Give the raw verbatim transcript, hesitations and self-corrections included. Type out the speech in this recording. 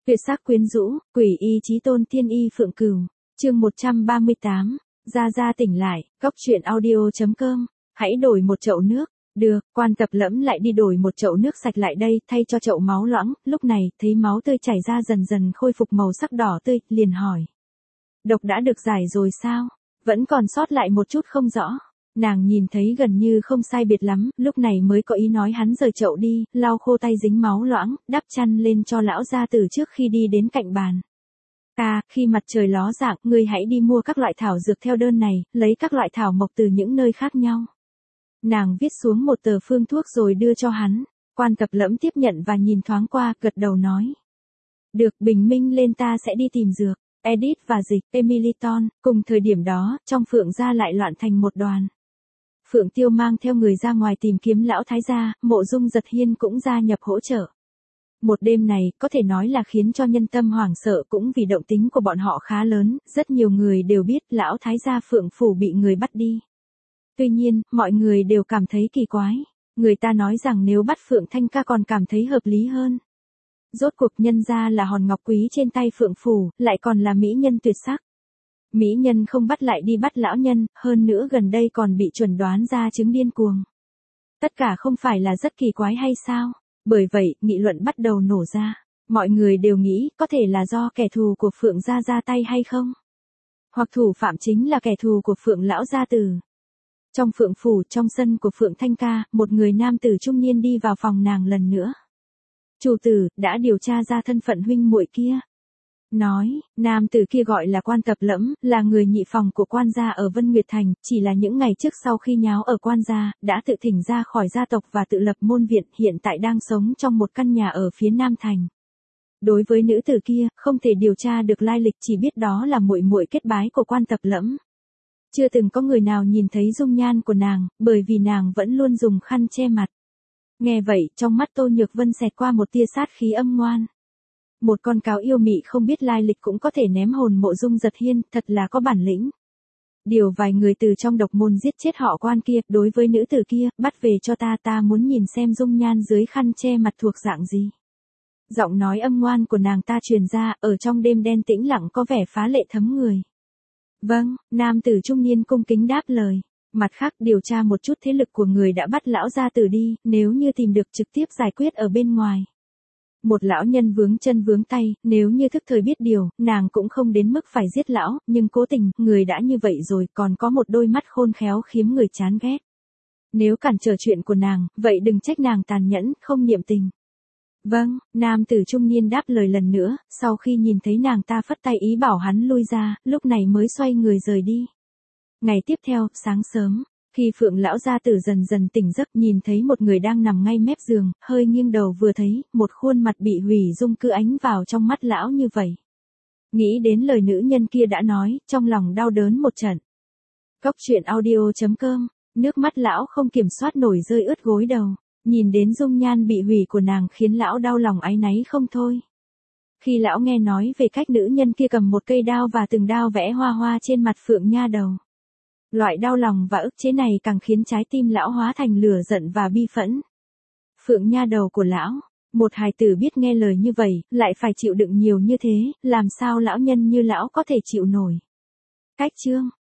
Tuyệt sắc quyến rũ, quỷ y chí tôn tiên y phượng cửu. Chương một trăm ba mươi tám. Gia Gia tỉnh lại, góc truyện audio chấm com. Hãy đổi một chậu nước. Được, Quan Tập Lẫm lại đi đổi một chậu nước sạch lại đây, thay cho chậu máu loãng, lúc này, thấy máu tươi chảy ra dần dần khôi phục màu sắc đỏ tươi, liền hỏi. Độc đã được giải rồi sao? Vẫn còn sót lại một chút không rõ. Nàng nhìn thấy gần như không sai biệt lắm, lúc này mới có ý nói hắn rời chậu đi, lau khô tay dính máu loãng, đắp chăn lên cho lão gia tử trước khi đi đến cạnh bàn. À, khi mặt trời ló dạng, ngươi hãy đi mua các loại thảo dược theo đơn này, lấy các loại thảo mộc từ những nơi khác nhau. Nàng viết xuống một tờ phương thuốc rồi đưa cho hắn. Quan Tập Lẫm tiếp nhận và nhìn thoáng qua, gật đầu nói. Được, bình minh lên ta sẽ đi tìm dược. Edith và Dịch, Emiliton, cùng thời điểm đó, trong Phượng gia lại loạn thành một đoàn. Phượng Tiêu mang theo người ra ngoài tìm kiếm lão thái gia, Mộ Dung Giật Hiên cũng gia nhập hỗ trợ. Một đêm này, có thể nói là khiến cho nhân tâm hoảng sợ cũng vì động tính của bọn họ khá lớn, rất nhiều người đều biết lão thái gia Phượng Phủ bị người bắt đi. Tuy nhiên, mọi người đều cảm thấy kỳ quái. Người ta nói rằng nếu bắt Phượng Thanh Ca còn cảm thấy hợp lý hơn. Rốt cuộc nhân ra là hòn ngọc quý trên tay Phượng Phủ, lại còn là mỹ nhân tuyệt sắc. Mỹ nhân không bắt lại đi bắt lão nhân, hơn nữa gần đây còn bị chuẩn đoán ra chứng điên cuồng. Tất cả không phải là rất kỳ quái hay sao? Bởi vậy, nghị luận bắt đầu nổ ra. Mọi người đều nghĩ có thể là do kẻ thù của Phượng gia ra tay hay không? Hoặc thủ phạm chính là kẻ thù của Phượng lão gia tử. Trong Phượng Phủ, trong sân của Phượng Thanh Ca, một người nam tử trung niên đi vào phòng nàng lần nữa. Chủ tử, đã điều tra ra thân phận huynh muội kia. Nói, nam tử kia gọi là Quan Tập Lẫm, là người nhị phòng của quan gia ở Vân Nguyệt Thành, chỉ là những ngày trước sau khi nháo ở quan gia, đã tự thỉnh ra khỏi gia tộc và tự lập môn viện, hiện tại đang sống trong một căn nhà ở phía Nam Thành. Đối với nữ tử kia, không thể điều tra được lai lịch, chỉ biết đó là muội muội kết bái của Quan Tập Lẫm. Chưa từng có người nào nhìn thấy dung nhan của nàng, bởi vì nàng vẫn luôn dùng khăn che mặt. Nghe vậy, trong mắt Tô Nhược Vân xẹt qua một tia sát khí âm ngoan. Một con cáo yêu mị không biết lai lịch cũng có thể ném hồn Mộ Dung Giật Hiên, thật là có bản lĩnh. Điều vài người từ trong độc môn giết chết họ Quan kia, đối với nữ tử kia, bắt về cho ta, ta muốn nhìn xem dung nhan dưới khăn che mặt thuộc dạng gì. Giọng nói âm ngoan của nàng ta truyền ra, ở trong đêm đen tĩnh lặng có vẻ phá lệ thấm người. Vâng, nam tử trung niên cung kính đáp lời. Mặt khác, điều tra một chút thế lực của người đã bắt lão gia tử đi, nếu như tìm được trực tiếp giải quyết ở bên ngoài. Một lão nhân vướng chân vướng tay, nếu như thức thời biết điều, nàng cũng không đến mức phải giết lão, nhưng cố tình, người đã như vậy rồi, còn có một đôi mắt khôn khéo khiếm người chán ghét. Nếu cản trở chuyện của nàng, vậy đừng trách nàng tàn nhẫn, không niệm tình. Vâng, nam tử trung niên đáp lời lần nữa, sau khi nhìn thấy nàng ta phất tay ý bảo hắn lui ra, lúc này mới xoay người rời đi. Ngày tiếp theo, sáng sớm, khi Phượng lão gia tử dần dần tỉnh giấc, nhìn thấy một người đang nằm ngay mép giường, hơi nghiêng đầu vừa thấy, một khuôn mặt bị hủy dung cứ ánh vào trong mắt lão như vậy. Nghĩ đến lời nữ nhân kia đã nói, trong lòng đau đớn một trận. Góc truyện audio chấm com, nước mắt lão không kiểm soát nổi rơi ướt gối đầu, nhìn đến dung nhan bị hủy của nàng khiến lão đau lòng áy náy không thôi. Khi lão nghe nói về cách nữ nhân kia cầm một cây đao và từng đao vẽ hoa hoa trên mặt Phượng nha đầu. Loại đau lòng và ức chế này càng khiến trái tim lão hóa thành lửa giận và bi phẫn. Phượng nha đầu của lão, một hài tử biết nghe lời như vậy, lại phải chịu đựng nhiều như thế, làm sao lão nhân như lão có thể chịu nổi. Cách chương